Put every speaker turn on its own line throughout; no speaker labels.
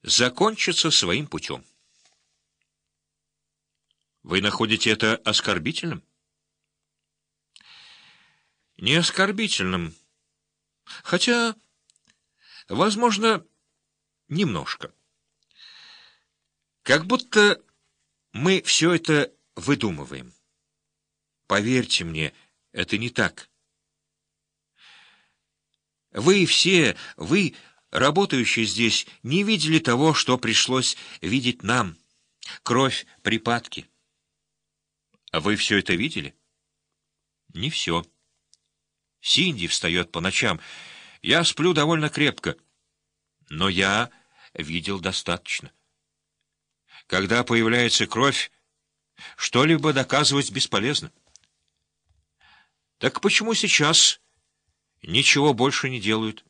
закончится своим путем. Вы находите это оскорбительным? Не оскорбительным, хотя, возможно, немножко. Как будто мы все это выдумываем. Поверьте мне, это не так. Вы все, работающие здесь, не видели того, что пришлось видеть нам. Кровь, припадки. А вы все это видели? Не все. Синди встает по ночам. Я сплю довольно крепко. Но я видел достаточно. Когда появляется кровь, что-либо доказывать бесполезно. Так почему сейчас ничего больше не делают?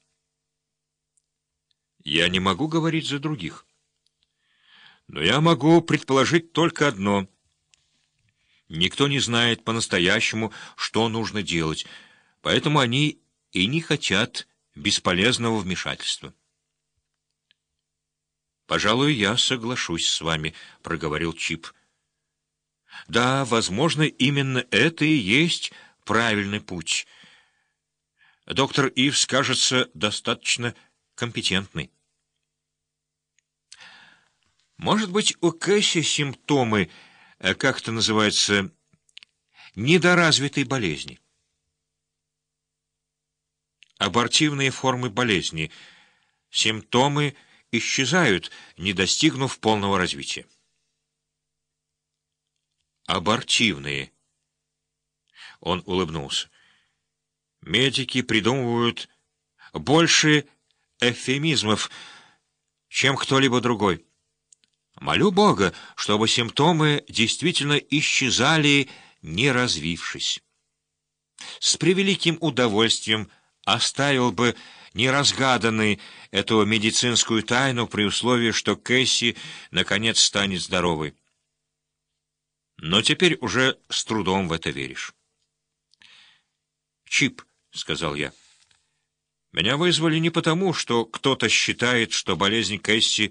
Я не могу говорить за других. Но я могу предположить только одно. Никто не знает по-настоящему, что нужно делать, поэтому они и не хотят бесполезного вмешательства. «Пожалуй, я соглашусь с вами», — проговорил Чип. «Да, возможно, именно это и есть правильный путь. Доктор Ивс, кажется, достаточно компетентный. Может быть, у Кэсси симптомы, как это называется, недоразвитой болезни. Абортивные формы болезни. Симптомы исчезают, не достигнув полного развития. Абортивные. Он улыбнулся. Медики придумывают больше эвфемизмов, чем кто-либо другой. Молю Бога, чтобы симптомы действительно исчезали, не развившись. С превеликим удовольствием оставил бы неразгаданной эту медицинскую тайну при условии, что Кэсси наконец станет здоровой. Но теперь уже с трудом в это веришь. «Чип», — сказал я, — «меня вызвали не потому, что кто-то считает, что болезнь Кэсси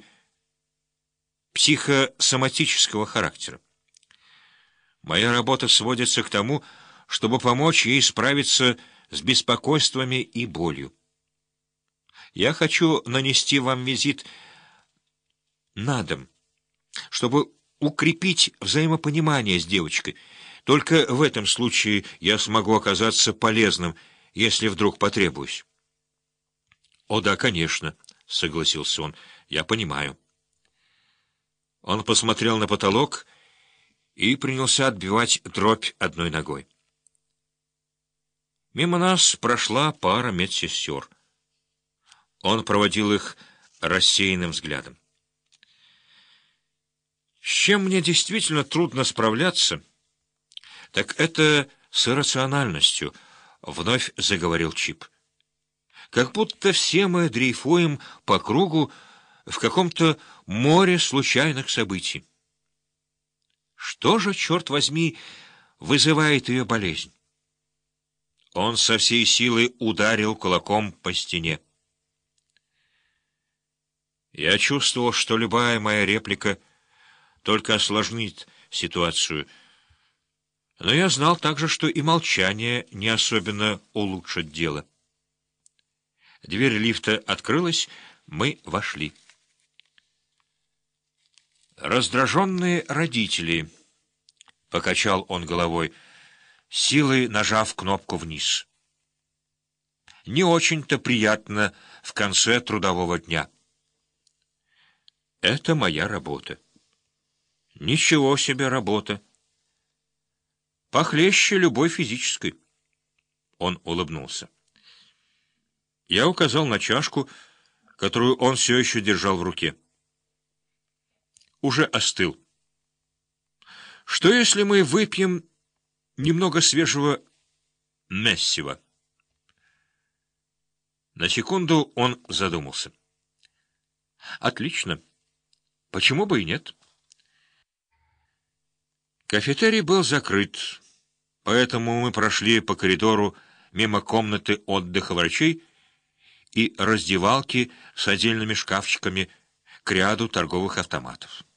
психосоматического характера. Моя работа сводится к тому, чтобы помочь ей справиться с беспокойствами и болью. Я хочу нанести вам визит на дом, чтобы укрепить взаимопонимание с девочкой. Только в этом случае я смогу оказаться полезным, если вдруг потребуюсь». «О да, конечно», — согласился он, — «я понимаю». Он посмотрел на потолок и принялся отбивать дробь одной ногой. Мимо нас прошла пара медсестер. Он проводил их рассеянным взглядом. «С чем мне действительно трудно справляться, так это с иррациональностью», — вновь заговорил Чип. «Как будто все мы дрейфуем по кругу в каком-то море случайных событий. Что же, черт возьми, вызывает ее болезнь?» Он со всей силы ударил кулаком по стене. Я чувствовал, что любая моя реплика только осложнит ситуацию, но я знал также, что и молчание не особенно улучшит дело. Дверь лифта открылась, мы вошли. «Раздраженные родители», — покачал он головой, силой нажав кнопку вниз. «Не очень-то приятно в конце трудового дня». «Это моя работа». «Ничего себе работа! Похлеще любой физической». Он улыбнулся. Я указал на чашку, которую он все еще держал в руке. Уже остыл. «Что, если мы выпьем немного свежего мессива?» На секунду он задумался. «Отлично. Почему бы и нет?» Кафетерий был закрыт, поэтому мы прошли по коридору мимо комнаты отдыха врачей и раздевалки с отдельными шкафчиками, к ряду торговых автоматов.